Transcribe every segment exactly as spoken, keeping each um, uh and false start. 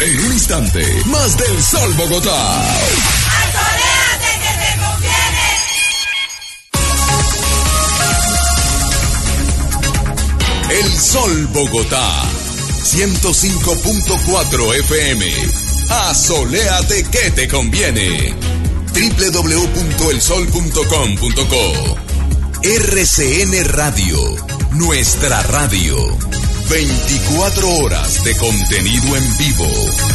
En un instante, más del Sol Bogotá. ¡Asoléate que te conviene! El Sol Bogotá, ciento cinco punto cuatro F M. Asoléate que te conviene. doble u doble u doble u punto el sol punto com punto co. R C N Radio, nuestra radio. veinticuatro horas de contenido en vivo.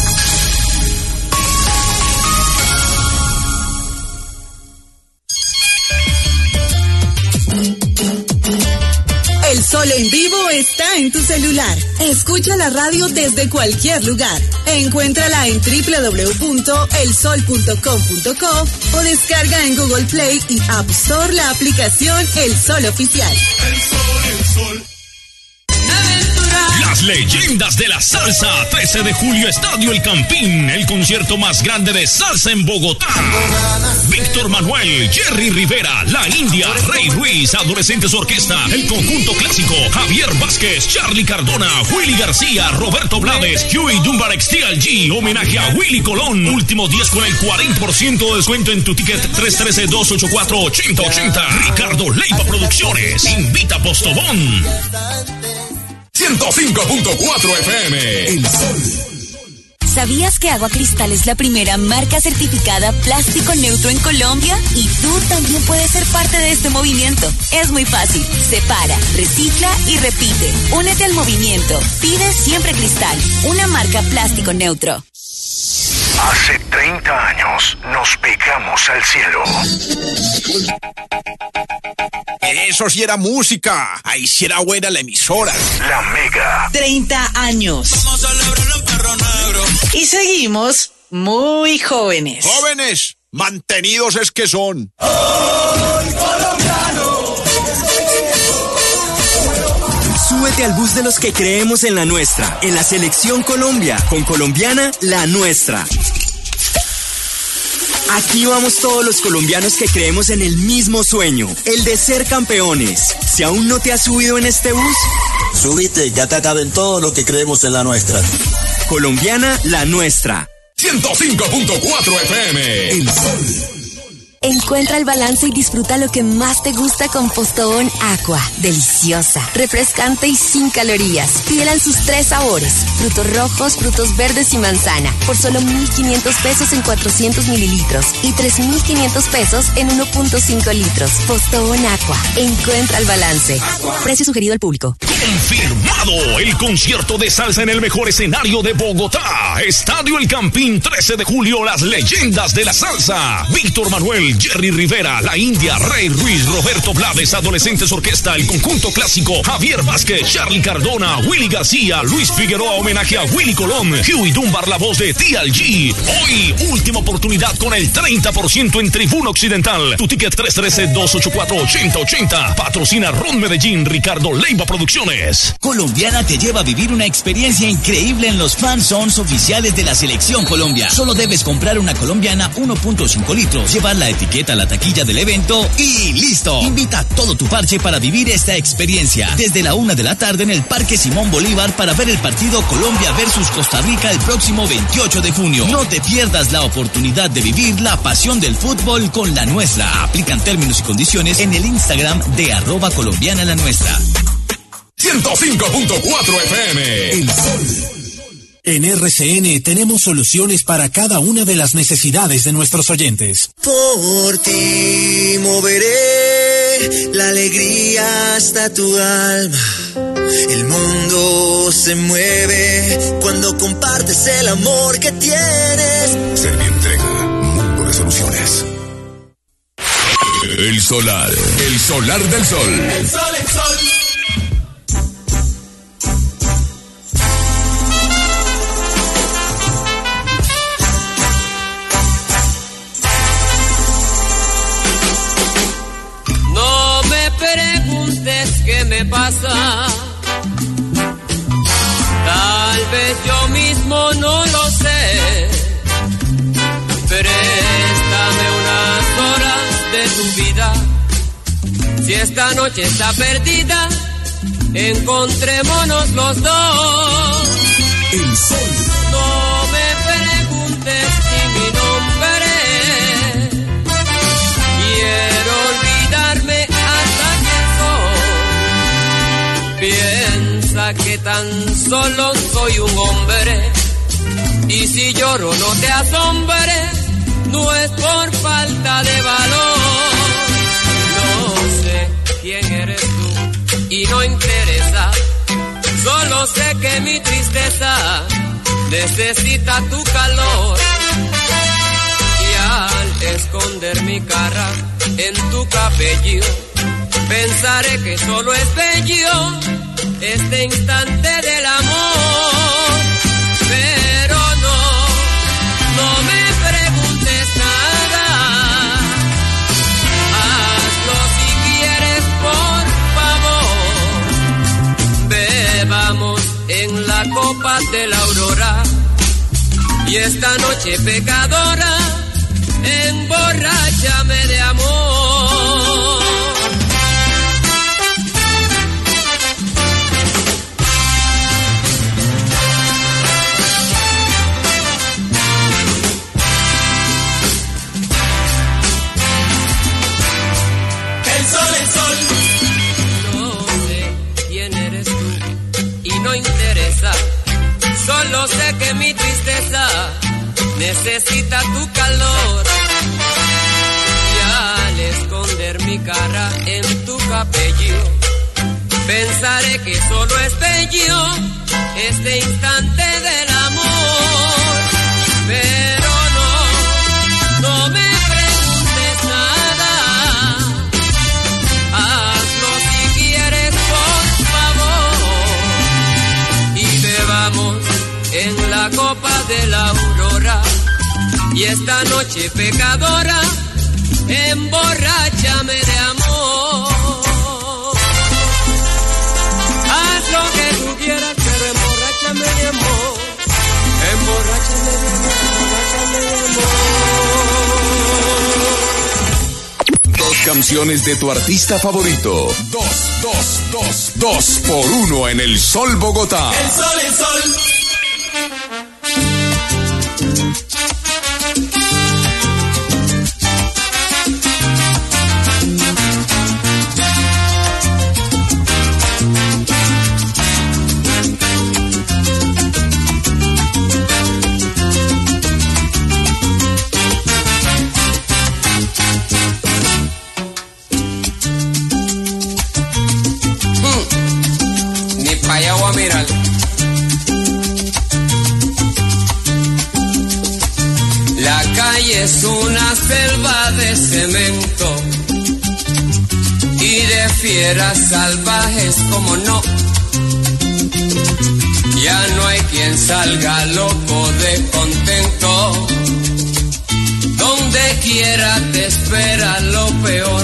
El Sol en vivo está en tu celular. Escucha la radio desde cualquier lugar. Encuéntrala en doble u doble u doble u punto el sol punto com punto co o descarga en Google Play y App Store la aplicación El Sol Oficial. El Sol, el Sol. Las leyendas de la salsa, trece de julio, Estadio El Campín, el concierto más grande de salsa en Bogotá. Víctor Manuel, Jerry Rivera, La India, Rey Ruiz, Adolescentes Orquesta, el conjunto clásico, Javier Vázquez, Charlie Cardona, Willy García, Roberto Blades, Huey Dunbar X T L G, homenaje a Willy Colón, últimos días con el cuarenta por ciento de descuento en tu ticket, tres uno tres, dos ocho cuatro, ocho cero ocho cero. Ricardo Leiva Producciones, invita a Postobón. ciento cinco punto cuatro F M. El Sol. ¿Sabías que Agua Cristal es la primera marca certificada plástico neutro en Colombia? Y tú también puedes ser parte de este movimiento. Es muy fácil. Separa, recicla y repite. Únete al movimiento. Pide siempre Cristal, una marca plástico neutro. Hace treinta años nos pegamos al cielo. Eso sí era música. Ahí sí era buena la emisora. La Mega. treinta años. Y seguimos muy jóvenes. Jóvenes, mantenidos es que son. Súbete al bus de los que creemos en la nuestra, en la Selección Colombia, con Colombiana, la nuestra. Aquí vamos todos los colombianos que creemos en el mismo sueño, el de ser campeones. Si aún no te has subido en este bus, súbete, ya te caben todo lo que creemos en la nuestra. Colombiana, la nuestra. ciento cinco punto cuatro F M. El Sol. Encuentra el balance y disfruta lo que más te gusta con Postobón Aqua. Deliciosa, refrescante y sin calorías. Pídela en sus tres sabores: frutos rojos, frutos verdes y manzana. Por solo mil quinientos pesos en cuatrocientos mililitros y tres mil quinientos pesos en uno punto cinco litros. Postobón Aqua. Encuentra el balance. Precio sugerido al público. Confirmado el concierto de salsa en el mejor escenario de Bogotá. Estadio El Campín, trece de julio, las leyendas de la salsa. Víctor Manuel, Jerry Rivera, La India, Rey Ruiz, Roberto Blades, Adolescentes Orquesta, el conjunto clásico, Javier Vázquez, Charlie Cardona, Willy García, Luis Figueroa, homenaje a Willy Colón, Huey Dunbar, la voz de T L G. Hoy, última oportunidad con el treinta por ciento en Tribuna Occidental. Tu ticket tres uno tres, dos ocho cuatro, ocho cero ocho cero. Patrocina Ron Medellín, Ricardo Leiva Producciones. Colombiana te lleva a vivir una experiencia increíble en los fan zones oficiales de la Selección Colombia. Solo debes comprar una colombiana uno punto cinco litros, llevar la etiqueta a la taquilla del evento y ¡listo! Invita a todo tu parche para vivir esta experiencia. Desde la una de la tarde en el Parque Simón Bolívar para ver el partido Colombia versus Costa Rica el próximo veintiocho de junio. No te pierdas la oportunidad de vivir la pasión del fútbol con la nuestra. Aplican términos y condiciones en el Instagram de arroba colombiana la nuestra. ciento cinco punto cuatro F M. El Sol. En R C N tenemos soluciones para cada una de las necesidades de nuestros oyentes. Por ti moveré la alegría hasta tu alma. El mundo se mueve cuando compartes el amor que tienes. Servientrega, mundo de soluciones. El solar, el solar del sol. El sol, el sol. ¿Qué me pasa? Tal vez yo mismo no lo sé. Préstame unas horas de tu vida. Si esta noche está perdida, encontrémonos los dos. El sol. No me tan solo soy un hombre. Y si lloro no te asombres, no es por falta de valor. No sé quién eres tú y no interesa, solo sé que mi tristeza necesita tu calor. Y al esconder mi cara en tu cabello, pensaré que solo es bello este instante del amor. Pero no, no me preguntes nada, hazlo si quieres, por favor. Bebamos en la copa de la aurora y esta noche pecadora, emborráchame de amor. El sol, el sol. No sé quién eres tú y no interesa, solo sé que mi tristeza necesita tu calor. Y al esconder mi cara en tu cabello, pensaré que solo es bello este instante del amor. Pero no, no me preguntes nada, hazlo si quieres, por favor. Y bebamos en la copa de la aurora y esta noche pecadora, emborráchame de amor. Haz lo que tú quieras, pero emborráchame de amor. Emborráchame de amor, emborráchame de amor. Dos canciones de tu artista favorito. Dos, dos, dos, dos por uno en el Sol Bogotá. El sol, el sol. La calle es una selva de cemento y de fieras salvajes, como no. Ya no hay quien salga loco de contento. Donde quiera te espera lo peor.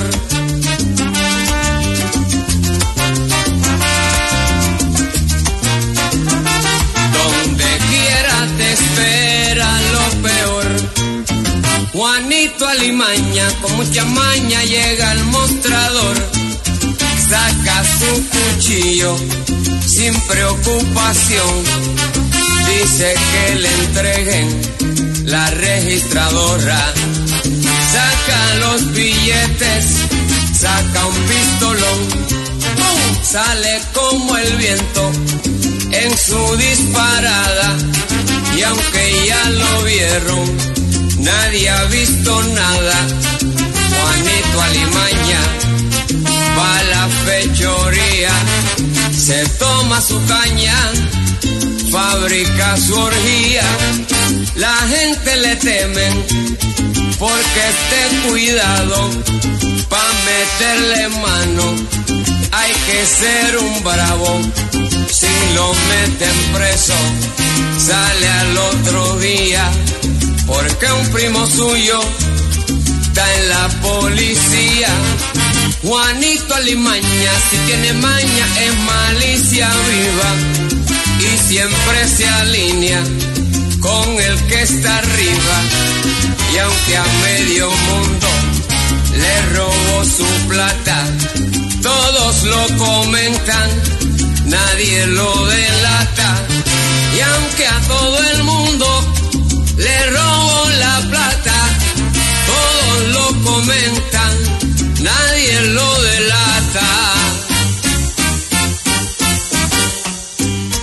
Espera lo peor. Juanito Alimaña con mucha maña llega al mostrador, saca su cuchillo sin preocupación, dice que le entreguen la registradora, saca los billetes, saca un pistolón, sale como el viento en su disparada. Y aunque ya lo vieron, nadie ha visto nada. Juanito Alimaña va a la fechoría, se toma su caña, fabrica su orgía. La gente le teme porque esté cuidado, pa' meterle mano hay que ser un bravo. Si lo meten preso, sale al otro día, porque un primo suyo está en la policía. Juanito Alimaña, si tiene maña, es malicia viva y siempre se alinea con el que está arriba. Y aunque a medio mundo le robó su plata, todos lo comentan, nadie lo delata. Y aunque a todo el mundo le robó la plata, todos lo comentan, nadie lo delata.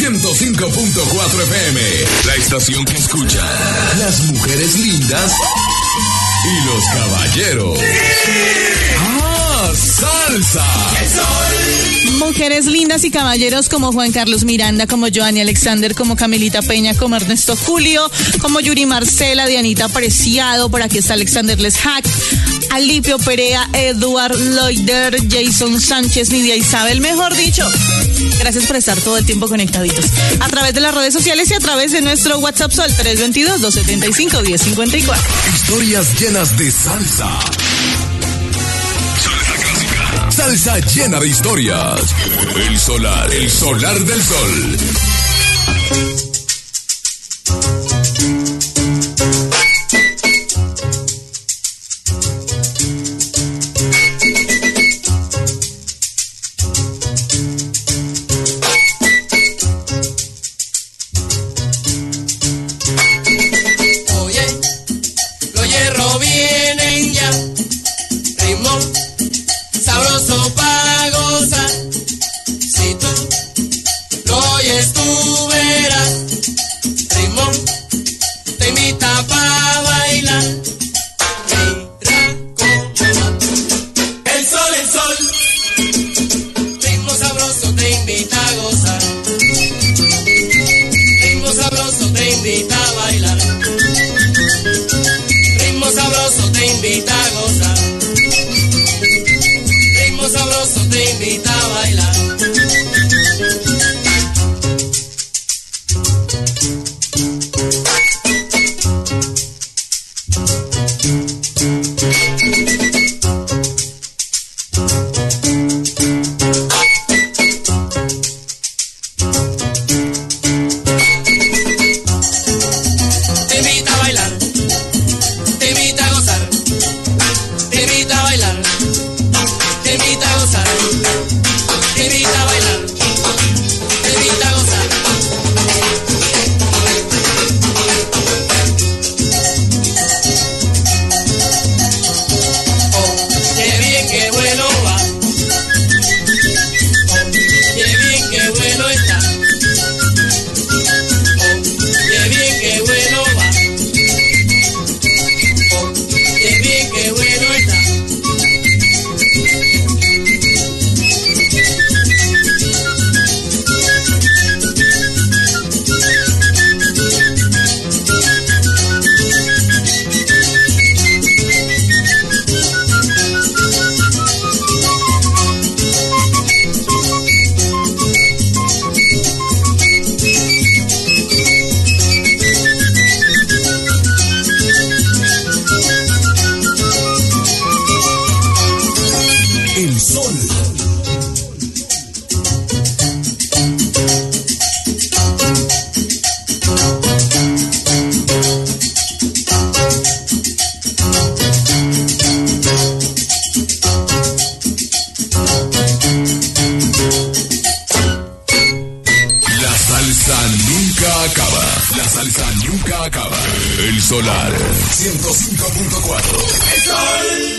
ciento cinco punto cuatro F M. La estación que escucha las mujeres lindas y los caballeros. ¡Ah, salsa! El sol. Mujeres lindas y caballeros como Juan Carlos Miranda, como Joanny Alexander, como Camilita Peña, como Ernesto Julio, como Yuri Marcela, Dianita Preciado, por aquí está Alexander Leshack, Alipio Perea, Eduard Loider, Jason Sánchez, Nidia Isabel, mejor dicho. Gracias por estar todo el tiempo conectaditos a través de las redes sociales y a través de nuestro WhatsApp Sol tres dos dos, dos siete cinco, uno cero cinco cuatro. Historias llenas de salsa. Salsa clásica. Salsa llena de historias. El solar, el solar del sol. ciento cinco punto cuatro. El sol.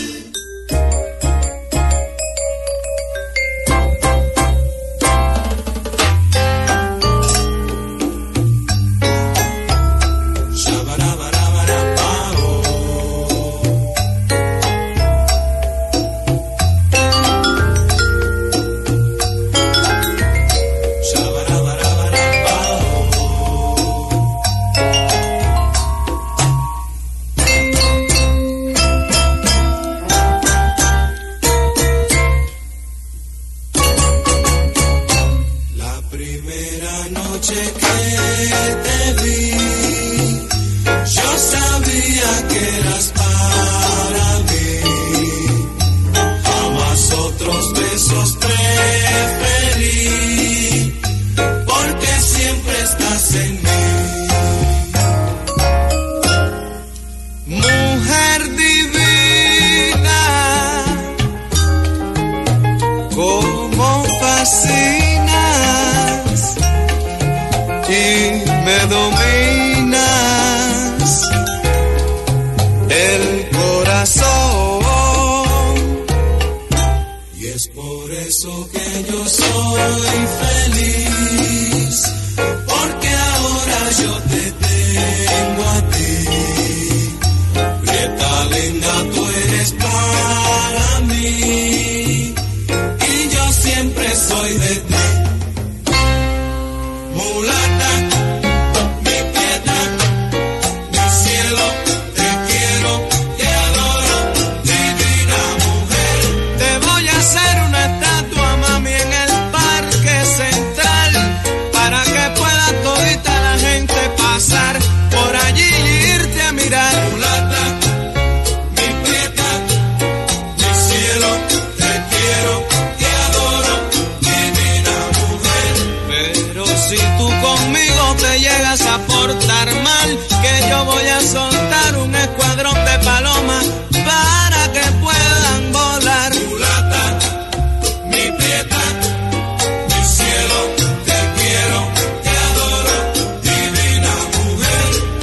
Por eso que yo soy feliz, yo te tengo a ti. Prieta linda, tú eres para mí. Y yo siempre soy de ti. Mulata, mi prieta, mi cielo, te quiero, te adoro, divina mujer. Te voy a hacer una estatua, mami, en el Parque Central, para que pueda todita la gente pasar por allí y irte a mirar. Mulata, mi prieta, mi cielo, te quiero, te adoro, divina mujer. Pero si tú conmigo te llegas a portar mal, que yo voy a soltar un escuadrón de palomas para que puedan volar. Mulata, mi prieta, mi cielo, te quiero, te adoro, divina mujer.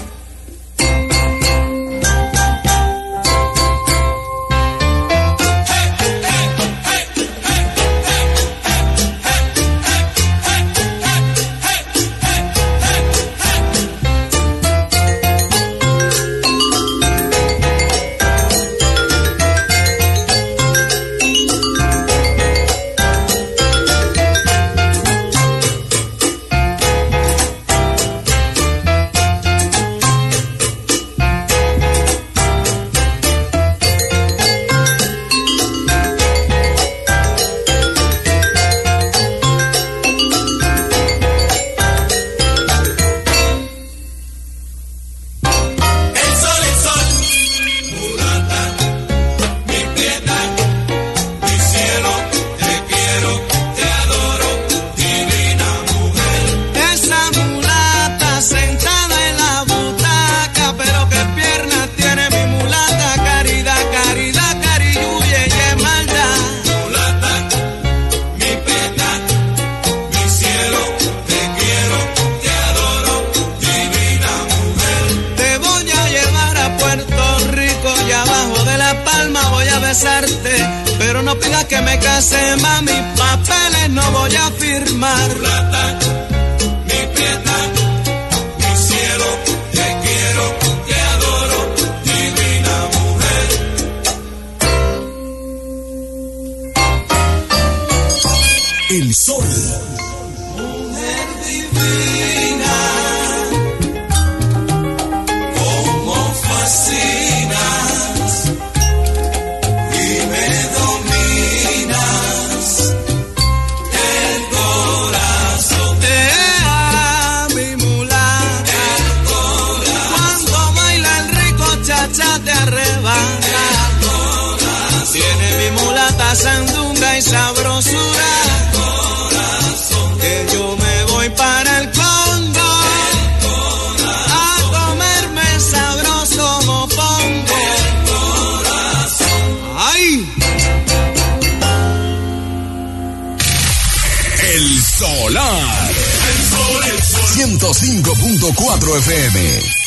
El sol, el sol, mulata, mi prieta, mi cielo, te quiero, te adoro, divina mujer. Esa mulata sentada en la butaca, pero qué piernas tiene mi mulata, caridad, caridad, carilluye y es maldad. Mulata, mi prieta, mi cielo, te quiero, te adoro, divina mujer. Te voy a llevar a Puerto Rico y abajo de la palma voy a besarte, pero no pidas que me case, mami, papeles no voy a firmar. Mulata, mi prieta, mi cielo, te quiero, te adoro, divina mujer. El sol. Mujer divina, cómo fascinas y me dominas el corazón. Te amo, mi mulata, el corazón. Cuando baila el rico cha-cha te arrebata. El corazón. Tiene mi mulata sandunga y sabrosura. Que yo me voy para el Congo a comerme sabroso mofongo. ¡Ay! El solar. El sol, el sol. ciento cinco punto cuatro F M.